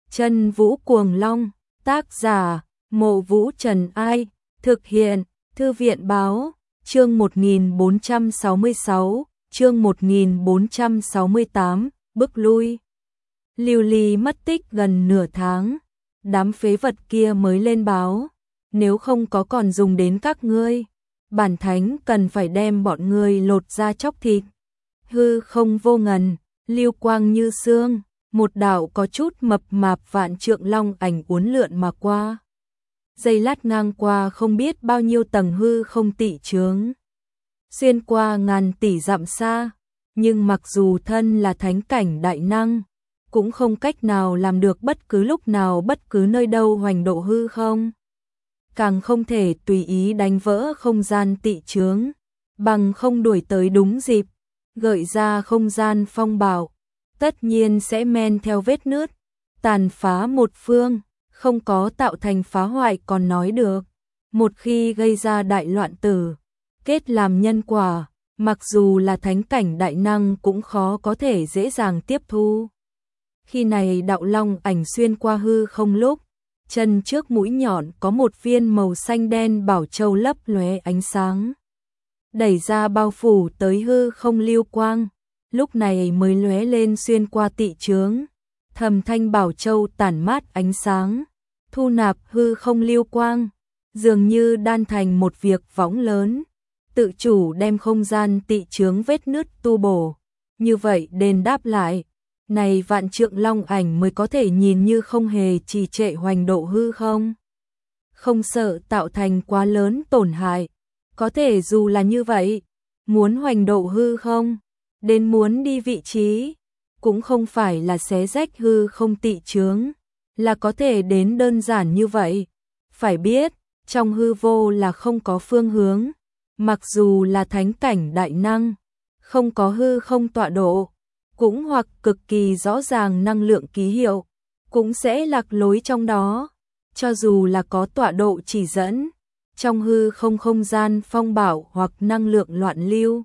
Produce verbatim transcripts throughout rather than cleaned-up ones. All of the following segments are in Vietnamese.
Chân Vũ Cuồng Long, tác giả, Mộ Vũ Trần Ai, thực hiện, Thư viện báo, chương một nghìn bốn trăm sáu mươi sáu, chương một nghìn bốn trăm sáu mươi tám, bước lui. Lưu Ly mất tích gần nửa tháng, đám phế vật kia mới lên báo, nếu không có còn dùng đến các ngươi, bản thánh cần phải đem bọn ngươi lột ra chóc thịt. Hư không vô ngần, lưu quang như sương, một đạo có chút mập mạp vạn trượng long ảnh uốn lượn mà qua. Giây lát ngang qua không biết bao nhiêu tầng hư không tỉ chướng, xuyên qua ngàn tỷ dặm xa, nhưng mặc dù thân là thánh cảnh đại năng, cũng không cách nào làm được bất cứ lúc nào bất cứ nơi đâu hoành độ hư không. Càng không thể tùy ý đánh vỡ không gian tị chướng, bằng không đuổi tới đúng dịp, gợi ra không gian phong bạo, tất nhiên sẽ men theo vết nứt, tàn phá một phương, không có tạo thành phá hoại còn nói được. Một khi gây ra đại loạn tử, kết làm nhân quả, mặc dù là thánh cảnh đại năng cũng khó có thể dễ dàng tiếp thu. Khi này đạo long ảnh xuyên qua hư không lúc, chân trước mũi nhọn có một viên màu xanh đen bảo châu lấp lóe ánh sáng, đẩy ra bao phủ tới hư không lưu quang, lúc này mới lóe lên xuyên qua tị chướng. Thầm thanh bảo châu tản mát ánh sáng, thu nạp hư không lưu quang, dường như đan thành một việc võng lớn, tự chủ đem không gian tị chướng vết nứt tu bổ. Như vậy đền đáp lại, này vạn trượng long ảnh mới có thể nhìn như không hề trì trệ hoành độ hư không, không sợ tạo thành quá lớn tổn hại. Có thể dù là như vậy, muốn hoành độ hư không, đến muốn đi vị trí, cũng không phải là xé rách hư không tị chướng, là có thể đến đơn giản như vậy. Phải biết, trong hư vô là không có phương hướng, mặc dù là thánh cảnh đại năng, không có hư không tọa độ, cũng hoặc cực kỳ rõ ràng năng lượng ký hiệu, cũng sẽ lạc lối trong đó. Cho dù là có tọa độ chỉ dẫn, trong hư không không gian phong bạo hoặc năng lượng loạn lưu,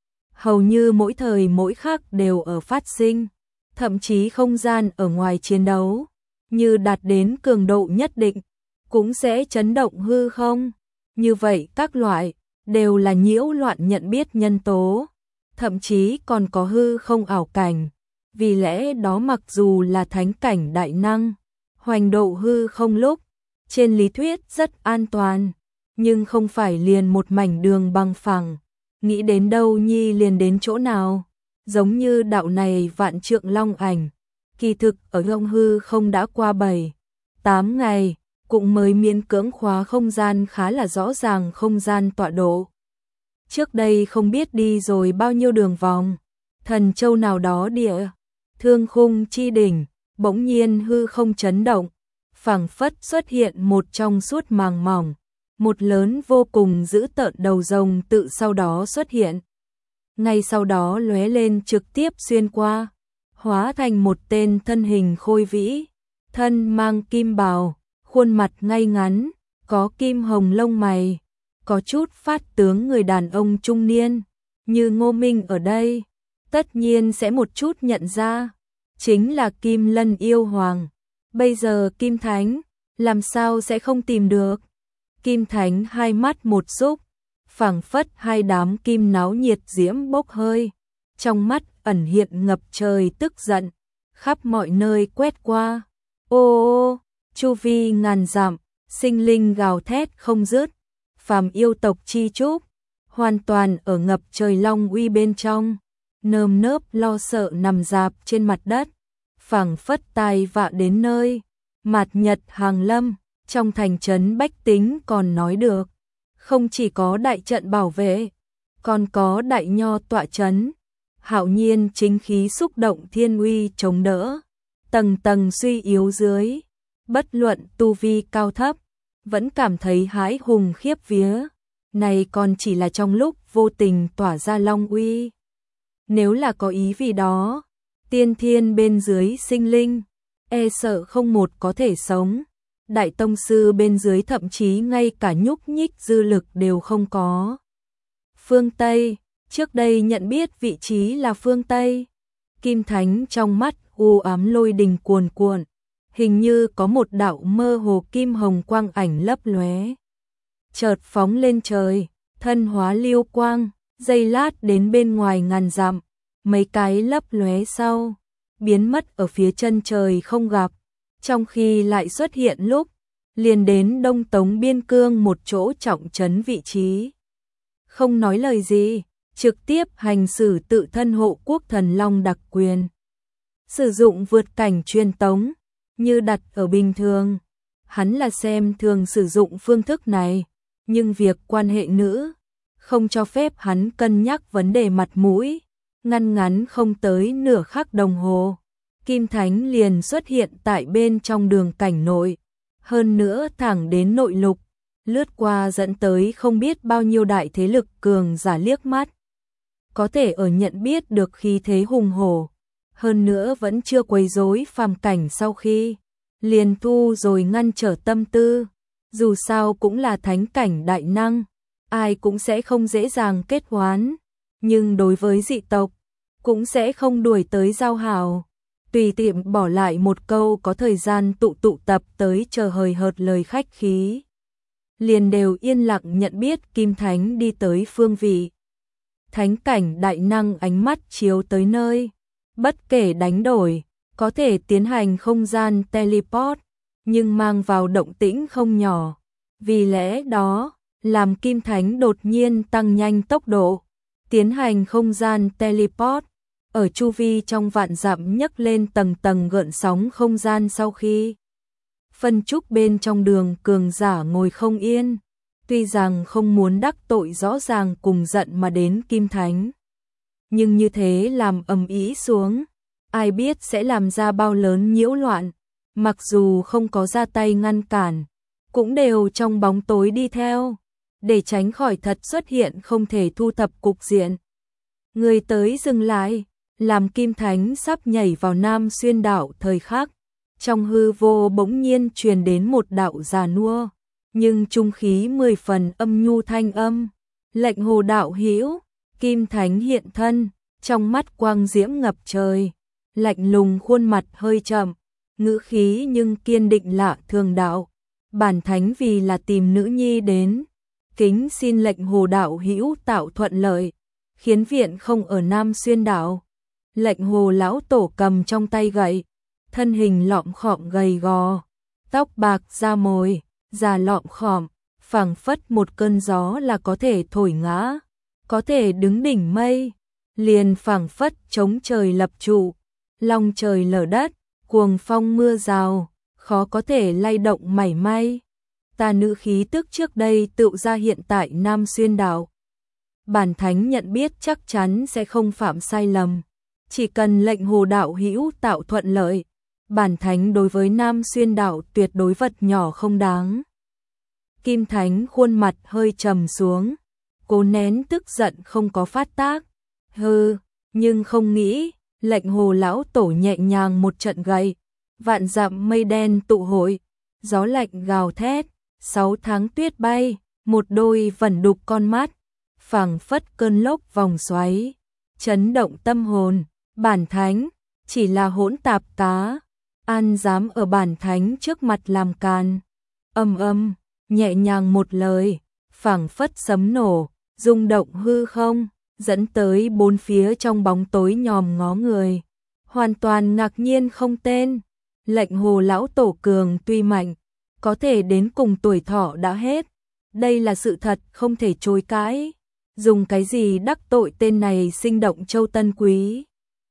hầu như mỗi thời mỗi khắc đều ở phát sinh, thậm chí không gian ở ngoài chiến đấu, như đạt đến cường độ nhất định, cũng sẽ chấn động hư không. Như vậy các loại, đều là nhiễu loạn nhận biết nhân tố, thậm chí còn có hư không ảo cảnh. Vì lẽ đó mặc dù là thánh cảnh đại năng, hoành độ hư không lúc, trên lý thuyết rất an toàn, nhưng không phải liền một mảnh đường bằng phẳng, nghĩ đến đâu nhi liền đến chỗ nào. Giống như đạo này vạn trượng long ảnh, kỳ thực ở trong hư không đã qua bảy, tám ngày, cũng mới miễn cưỡng khóa không gian khá là rõ ràng không gian tọa độ. Trước đây không biết đi rồi bao nhiêu đường vòng, thần châu nào đó địa, thương khung chi đỉnh, bỗng nhiên hư không chấn động, phảng phất xuất hiện một trong suốt màng mỏng, một lớn vô cùng dữ tợn đầu rồng tự sau đó xuất hiện. Ngay sau đó lóe lên trực tiếp xuyên qua, hóa thành một tên thân hình khôi vĩ, thân mang kim bào, khuôn mặt ngay ngắn, có kim hồng lông mày, có chút phát tướng người đàn ông trung niên, như Ngô Minh ở đây, tất nhiên sẽ một chút nhận ra, chính là Kim Lân yêu hoàng. Bây giờ Kim Thánh, làm sao sẽ không tìm được? Kim Thánh hai mắt một xúc, phảng phất hai đám kim náo nhiệt diễm bốc hơi, trong mắt ẩn hiện ngập trời tức giận, khắp mọi nơi quét qua. Ô ô, chu vi ngàn dặm, sinh linh gào thét không dứt, phàm yêu tộc chi chúc, hoàn toàn ở ngập trời long uy bên trong, nơm nớp lo sợ nằm rạp trên mặt đất, phảng phất tai vạ đến nơi, mạt nhật hàng lâm. Trong thành trấn bách tính còn nói được, không chỉ có đại trận bảo vệ, còn có đại nho tọa trấn, hạo nhiên chính khí xúc động thiên uy chống đỡ, tầng tầng suy yếu dưới, bất luận tu vi cao thấp, vẫn cảm thấy hãi hùng khiếp vía. Này còn chỉ là trong lúc vô tình tỏa ra long uy, nếu là có ý vì đó, tiên thiên bên dưới sinh linh, e sợ không một có thể sống. Đại tông sư bên dưới thậm chí ngay cả nhúc nhích dư lực đều không có. Phương Tây, trước đây nhận biết vị trí là phương Tây. Kim Thánh trong mắt u ám lôi đình cuồn cuộn, hình như có một đạo mơ hồ kim hồng quang ảnh lấp lóe, chợt phóng lên trời, thân hóa lưu quang, giây lát đến bên ngoài ngàn dặm, mấy cái lấp lóe sau, biến mất ở phía chân trời không gặp, trong khi lại xuất hiện lúc liền đến Đông Tống biên cương một chỗ trọng trấn vị trí. Không nói lời gì, trực tiếp hành xử tự thân hộ quốc thần long đặc quyền. Sử dụng vượt cảnh truyền tống, như đặt ở bình thường. Hắn là xem thường sử dụng phương thức này, nhưng việc quan hệ nữ, không cho phép hắn cân nhắc vấn đề mặt mũi. Ngăn ngắn không tới nửa khắc đồng hồ, Kim Thánh liền xuất hiện tại bên trong đường cảnh nội. Hơn nữa thẳng đến nội lục, lướt qua dẫn tới không biết bao nhiêu đại thế lực cường giả liếc mắt. Có thể ở nhận biết được khí thế hùng hổ, hơn nữa vẫn chưa quấy rối phàm cảnh sau khi liền thu rồi ngăn trở tâm tư. Dù sao cũng là thánh cảnh đại năng, ai cũng sẽ không dễ dàng kết hoán, nhưng đối với dị tộc, cũng sẽ không đuổi tới giao hảo. Tùy tiệm bỏ lại một câu có thời gian tụ tụ tập tới chờ hời hợt lời khách khí. Liền đều yên lặng nhận biết Kim Thánh đi tới phương vị. Thánh cảnh đại năng ánh mắt chiếu tới nơi, bất kể đánh đổi, có thể tiến hành không gian teleport, nhưng mang vào động tĩnh không nhỏ. Vì lẽ đó, làm Kim Thánh đột nhiên tăng nhanh tốc độ, tiến hành không gian teleport. Ở chu vi trong vạn dặm nhấc lên tầng tầng gợn sóng không gian sau khi phân trúc bên trong đường cường giả ngồi không yên, tuy rằng không muốn đắc tội rõ ràng cùng giận mà đến Kim Thánh. Nhưng như thế làm ầm ĩ xuống, ai biết sẽ làm ra bao lớn nhiễu loạn, mặc dù không có ra tay ngăn cản, cũng đều trong bóng tối đi theo, để tránh khỏi thật xuất hiện không thể thu thập cục diện. Người tới dừng lại, làm Kim Thánh sắp nhảy vào Nam Xuyên đảo thời khắc, trong hư vô bỗng nhiên truyền đến một đạo già nua, nhưng trung khí mười phần âm nhu thanh âm. Lệnh Hồ đạo hữu. Kim Thánh hiện thân, trong mắt quang diễm ngập trời, lạnh lùng khuôn mặt hơi chậm, ngữ khí nhưng kiên định lạ thường đạo. Bản Thánh vì là tìm nữ nhi đến, kính xin lệnh Hồ đạo hữu tạo thuận lợi, khiến viện không ở Nam Xuyên đảo. Lệnh Hồ lão tổ cầm trong tay gậy, thân hình lọm khọm gầy gò, tóc bạc da mồi, da lọm khọm, phảng phất một cơn gió là có thể thổi ngã, có thể đứng đỉnh mây, liền phảng phất chống trời lập trụ, long trời lở đất, cuồng phong mưa rào, khó có thể lay động mảy may. Ta nữ khí tức trước đây tựu ra hiện tại Nam Xuyên đảo. Bản Thánh nhận biết chắc chắn sẽ không phạm sai lầm. Chỉ cần lệnh Hồ đạo hữu tạo thuận lợi, Bản Thánh đối với Nam Xuyên đảo tuyệt đối vật nhỏ không đáng. Kim Thánh khuôn mặt hơi trầm xuống, cố nén tức giận không có phát tác. Hừ, nhưng không nghĩ, lệnh Hồ lão tổ nhẹ nhàng một trận gậy, vạn dặm mây đen tụ hội, gió lạnh gào thét, sáu tháng tuyết bay, một đôi vẩn đục con mắt, phảng phất cơn lốc vòng xoáy, chấn động tâm hồn. Bản Thánh chỉ là hỗn tạp cá, an dám ở Bản Thánh trước mặt làm càn. Âm âm, nhẹ nhàng một lời, phảng phất sấm nổ, rung động hư không, dẫn tới bốn phía trong bóng tối nhòm ngó người, hoàn toàn ngạc nhiên không tên. Lệnh Hồ lão tổ cường tuy mạnh, có thể đến cùng tuổi thọ đã hết, đây là sự thật không thể chối cãi. Dùng cái gì đắc tội tên này sinh động châu tân quý?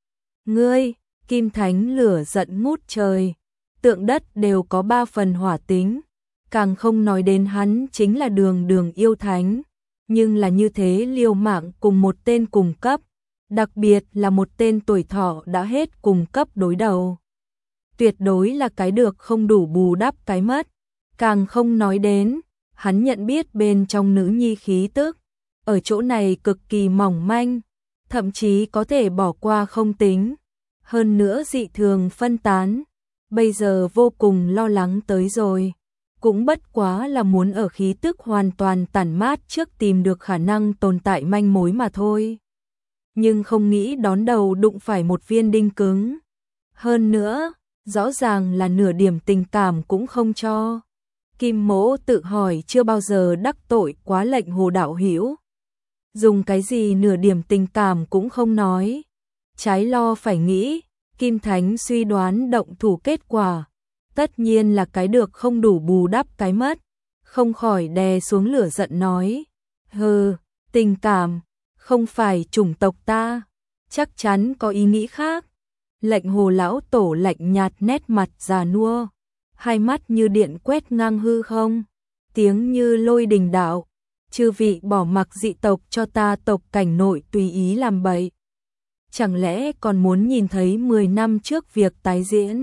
Ngươi, Kim Thánh lửa giận ngút trời, tượng đất đều có ba phần hỏa tính, càng không nói đến hắn chính là đường đường yêu thánh, nhưng là như thế liều mạng cùng một tên cùng cấp, đặc biệt là một tên tuổi thọ đã hết cùng cấp đối đầu. Tuyệt đối là cái được không đủ bù đắp cái mất, càng không nói đến, hắn nhận biết bên trong nữ nhi khí tức, ở chỗ này cực kỳ mỏng manh, thậm chí có thể bỏ qua không tính. Hơn nữa dị thường phân tán, bây giờ vô cùng lo lắng tới rồi, cũng bất quá là muốn ở khí tức hoàn toàn tản mát trước tìm được khả năng tồn tại manh mối mà thôi. Nhưng không nghĩ đón đầu đụng phải một viên đinh cứng. Hơn nữa, rõ ràng là nửa điểm tình cảm cũng không cho. Kim Mỗ tự hỏi chưa bao giờ đắc tội quá lệnh Hồ đạo hữu. Dùng cái gì nửa điểm tình cảm cũng không nói. Trái lo phải nghĩ, Kim Thánh suy đoán động thủ kết quả. Tất nhiên là cái được không đủ bù đắp cái mất. Không khỏi đè xuống lửa giận nói. Hừ, tình cảm, không phải chủng tộc ta. Chắc chắn có ý nghĩ khác. Lệnh Hồ lão tổ lạnh nhạt nét mặt già nua. Hai mắt như điện quét ngang hư không. Tiếng như lôi đình đạo. Chư vị bỏ mặc dị tộc cho ta tộc cảnh nội tùy ý làm bậy. Chẳng lẽ còn muốn nhìn thấy mười năm trước việc tái diễn?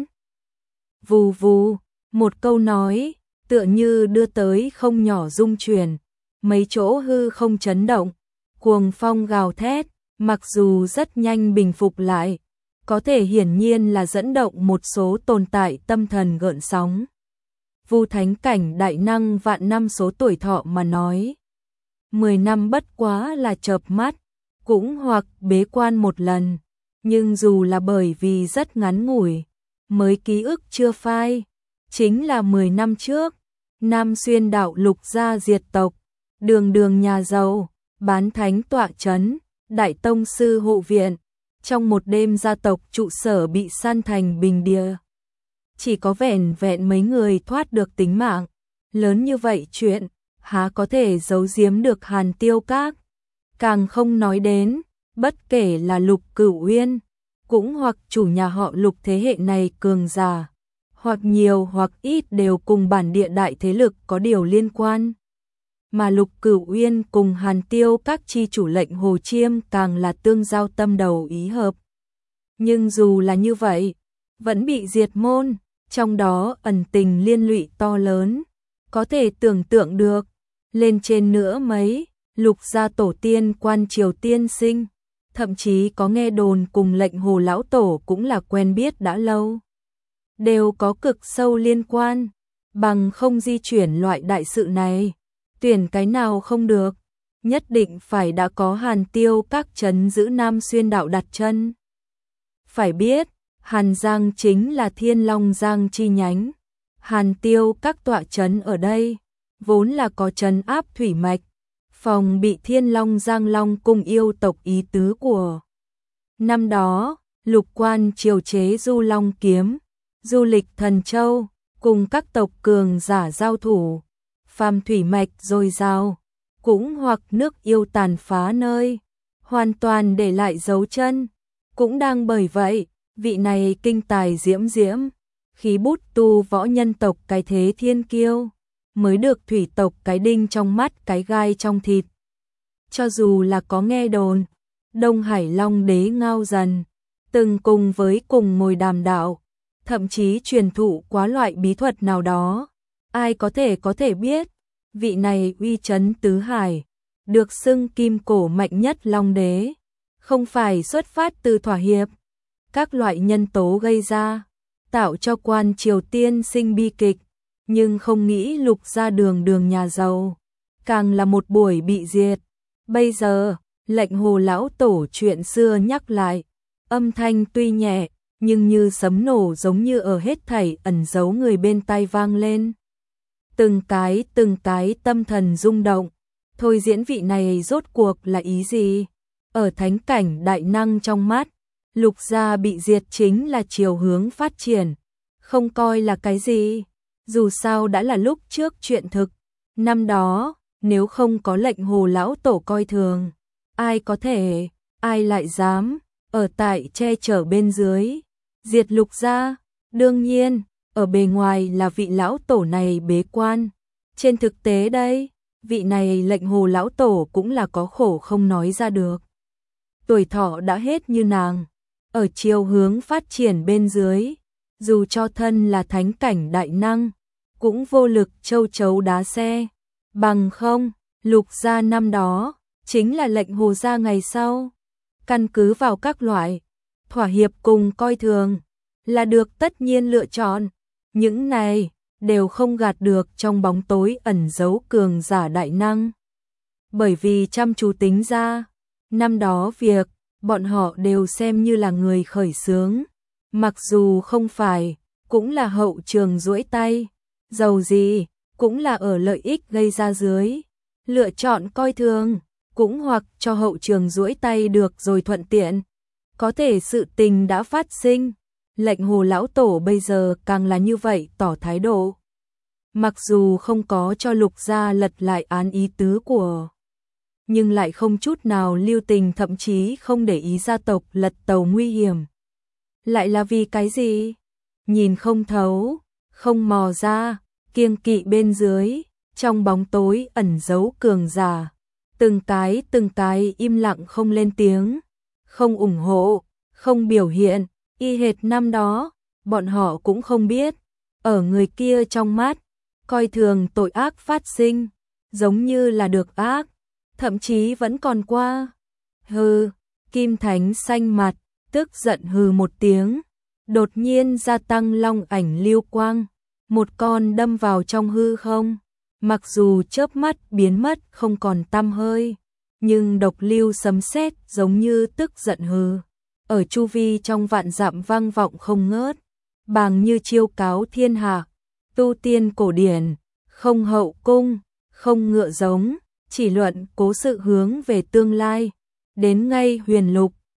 Vù vù, một câu nói, tựa như đưa tới không nhỏ rung chuyển, mấy chỗ hư không chấn động, cuồng phong gào thét, mặc dù rất nhanh bình phục lại, có thể hiển nhiên là dẫn động một số tồn tại tâm thần gợn sóng. Vu thánh cảnh đại năng vạn năm số tuổi thọ mà nói. Mười năm bất quá là chợp mắt, cũng hoặc bế quan một lần, nhưng dù là bởi vì rất ngắn ngủi, mới ký ức chưa phai, chính là mười năm trước, Nam Xuyên đạo Lục gia diệt tộc, đường đường nhà giàu, bán thánh tọa chấn, đại tông sư hộ viện, trong một đêm gia tộc trụ sở bị san thành bình địa. Chỉ có vẻn vẹn mấy người thoát được tính mạng, lớn như vậy chuyện, há có thể giấu giếm được Hàn Tiêu Các. Càng không nói đến, bất kể là Lục Cửu Uyên, cũng hoặc chủ nhà họ Lục thế hệ này cường giả, hoặc nhiều hoặc ít đều cùng bản địa đại thế lực có điều liên quan. Mà Lục Cửu Uyên cùng Hàn Tiêu Các chi chủ lệnh Hồ Chiêm càng là tương giao tâm đầu ý hợp. Nhưng dù là như vậy, vẫn bị diệt môn, trong đó ẩn tình liên lụy to lớn, có thể tưởng tượng được. Lên trên nữa mấy, Lục gia tổ tiên quan triều tiên sinh, thậm chí có nghe đồn cùng lệnh Hồ lão tổ cũng là quen biết đã lâu. Đều có cực sâu liên quan, bằng không di chuyển loại đại sự này, tuyển cái nào không được, nhất định phải đã có Hàn Tiêu Các trấn giữ Nam Xuyên đạo đặt chân. Phải biết, Hàn Giang chính là Thiên Long Giang chi nhánh, Hàn Tiêu Các tọa trấn ở đây, vốn là có trấn áp thủy mạch, phòng bị Thiên Long Giang Long cùng yêu tộc ý tứ của. Năm đó, Lục Quan triều chế Du Long kiếm, du lịch Thần Châu, cùng các tộc cường giả giao thủ, phàm thủy mạch dồi dào, cũng hoặc nước yêu tàn phá nơi, hoàn toàn để lại dấu chân. Cũng đang bởi vậy, vị này kinh tài diễm diễm, khí bút tu võ nhân tộc cái thế thiên kiêu, mới được thủy tộc cái đinh trong mắt cái gai trong thịt. Cho dù là có nghe đồn, Đông Hải Long đế Ngao Dần, từng cùng với cùng ngồi đàm đạo, thậm chí truyền thụ quá loại bí thuật nào đó, ai có thể có thể biết, vị này uy chấn tứ hải, được xưng kim cổ mạnh nhất Long đế, không phải xuất phát từ thỏa hiệp, các loại nhân tố gây ra, tạo cho quan triều tiên sinh bi kịch, nhưng không nghĩ Lục gia đường đường nhà giàu, càng là một buổi bị diệt. Bây giờ, lệnh Hồ lão tổ chuyện xưa nhắc lại, âm thanh tuy nhẹ, nhưng như sấm nổ giống như ở hết thảy ẩn giấu người bên tai vang lên. Từng cái từng cái tâm thần rung động, thôi diễn vị này rốt cuộc là ý gì? Ở thánh cảnh đại năng trong mắt, Lục gia bị diệt chính là chiều hướng phát triển, không coi là cái gì. Dù sao đã là lúc trước chuyện thực, năm đó, nếu không có lệnh Hồ lão tổ coi thường, ai có thể, ai lại dám, ở tại che chở bên dưới, diệt Lục gia. Đương nhiên, ở bề ngoài là vị lão tổ này bế quan, trên thực tế đây, vị này lệnh Hồ lão tổ cũng là có khổ không nói ra được. Tuổi thọ đã hết như nàng, ở chiều hướng phát triển bên dưới, dù cho thân là thánh cảnh đại năng, cũng vô lực châu chấu đá xe, bằng không, Lục gia năm đó, chính là lệnh Hồ gia ngày sau, căn cứ vào các loại, thỏa hiệp cùng coi thường, là được tất nhiên lựa chọn, những này, đều không gạt được trong bóng tối ẩn giấu cường giả đại năng. Bởi vì chăm chú tính ra, năm đó việc, bọn họ đều xem như là người khởi xướng, mặc dù không phải, cũng là hậu trường duỗi tay, dầu gì, cũng là ở lợi ích gây ra dưới. Lựa chọn coi thường, cũng hoặc cho hậu trường duỗi tay được rồi thuận tiện. Có thể sự tình đã phát sinh, lệnh Hồ lão tổ bây giờ càng là như vậy tỏ thái độ. Mặc dù không có cho Lục gia lật lại án ý tứ của, nhưng lại không chút nào lưu tình, thậm chí không để ý gia tộc lật tàu nguy hiểm. Lại là vì cái gì? Nhìn không thấu, không mò ra, kiêng kỵ bên dưới, trong bóng tối ẩn giấu cường giả. Từng cái từng cái im lặng không lên tiếng, không ủng hộ, không biểu hiện, y hệt năm đó, bọn họ cũng không biết. Ở người kia trong mắt, coi thường tội ác phát sinh, giống như là được ác, thậm chí vẫn còn qua. Hừ, Kim Thánh xanh mặt, tức giận hừ một tiếng, đột nhiên gia tăng long ảnh lưu quang, một con đâm vào trong hư không. Mặc dù chớp mắt biến mất không còn tăm hơi, nhưng độc lưu sấm sét giống như tức giận hừ, ở chu vi trong vạn dặm vang vọng không ngớt, bàng như chiêu cáo thiên hạ. Tu tiên cổ điển, không hậu cung, không ngựa giống, chỉ luận cố sự hướng về tương lai. Đến ngay huyền lục,